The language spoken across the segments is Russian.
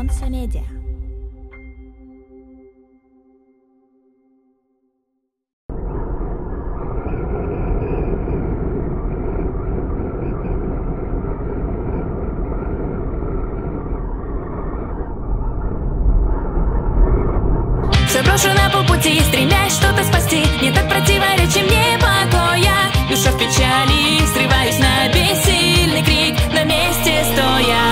Monza Media. Все брошу на полпути, стремясь что-то спасти. Не так противоречим мне покоя. Душа в печали, срываюсь на бессильный крик, на месте стоя.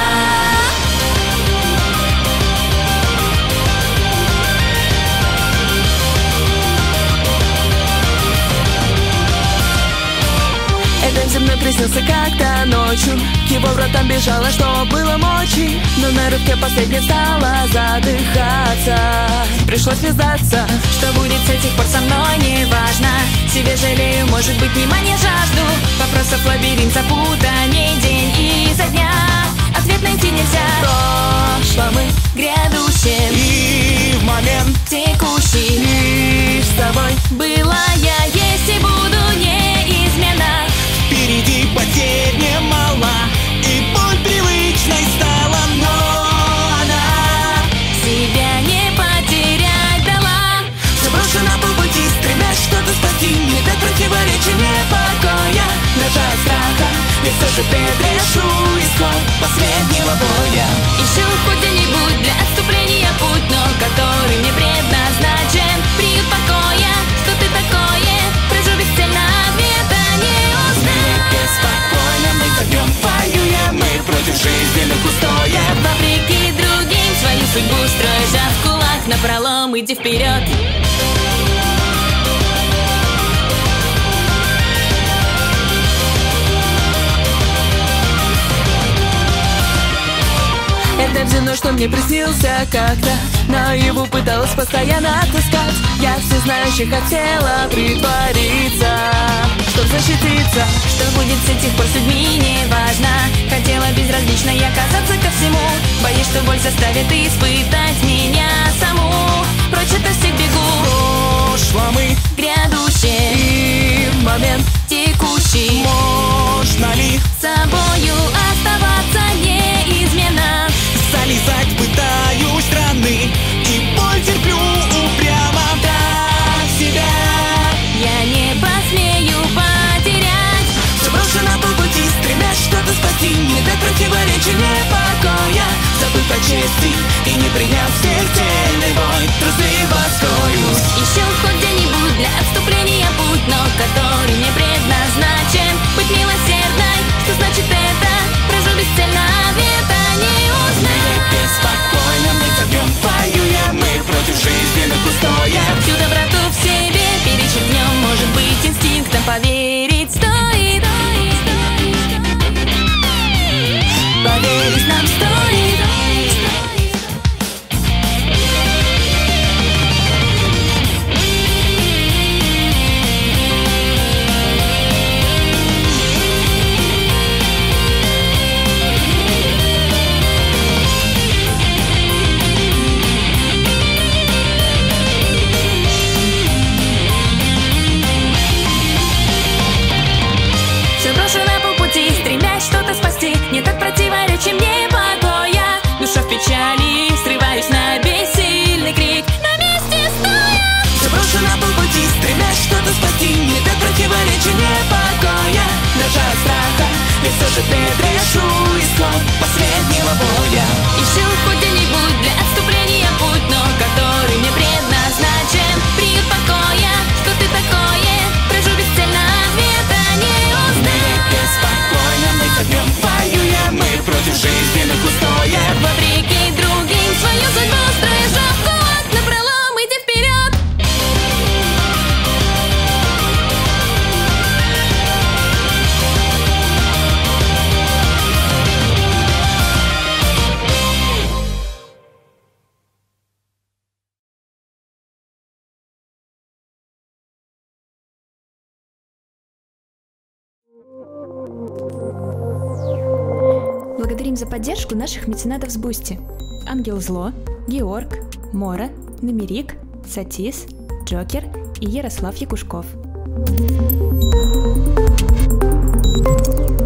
Эдем земной приснился как-то ночью. К его вратам бежала, что было мочи. Но на рывке последней стала задыхаться. Пришлось мне сдаться. Что будет с тех пор со мной, не важно. Себе жалею, может быть, внимания жажду. Вопросов лабиринт, запутаний день изо дня. Ответ найти нельзя. Прошлом и грядущем, и в момент текущий. лишь с тобой Была я, есть и буду неизменно. впереди потерь немало, и боль привычной стала, но она Себя не потерять дала. заброшу на полпути, стремясь что-то спасти. Не так противоречия, не покоя, дрожа от страха, ведь все же предрешу исход последнего боя. Ищу хоть где-нибудь для отступления путь, но который мне предназначен. Приют покоя, что ты такое? Прожу бесцельно, ответа не узнать. Спокойно мы забьем, воюем мы против жизненных устоев. Вопреки другим свою судьбу строй, сжав кулак напролом, иди вперед. Это земной, что мне приснился как-то. Наяву пыталась постоянно отыскать. Я всезнающий хотела притвориться, чтоб защититься. Что будет с этих пор с людьми, не важно. Хотела безразлично я казаться ко всему. Боюсь, что боль заставит испытать меня саму. Прочь от всех бегу. Прошлом и Грядущее и в момент текущий. можно ли С собою оставаться неизменно. залезать пытаюсь раны, и боль терплю упрямо. Так себя Я не посмею потерять. заброшу на полпути, стремясь что-то спасти. Не так противоречия, не покоя, забыв о чести и не приняв смертельный бой, трусливо скроюсь. Ищу хоть где-нибудь для отступления путь, но который мне предназначен. Быть милосердной, что значит это? Прожу бесцельно, ответа не узнать. Беспокойно мы забьем, воюем мы против жизненных устоев. Всю доброту в себе перечеркнем, может быть, инстинктом поверить стоит. Поверить нам стоит. Все брошу на полпути, стремясь что-то спасти. Не так противоречия мне покоя. Душа в печали, срываюсь на бессильный крик, на месте стоя. Заброшу на полпути, стремясь что-то спасти. Не так противоречия, не покоя, дрожа от страха, ведь все же предрешу исход последнего боя. Ищу хоть где-нибудь для отступления путь, но который мне предназначен. Приют покоя, что ты такое? Прожу бесцельно, ответа не узнать. Беспокойно мы забьем, воюем мы против жизненных устоев. Вопреки другим свою судьбу строишь, сжав кулак напролом, иди вперед. Благодарим за поддержку наших меценатов с Бусти: Ангел Зло, Георг, Мора, Намерик, Сатис, Джокер и Ярослав Якушков.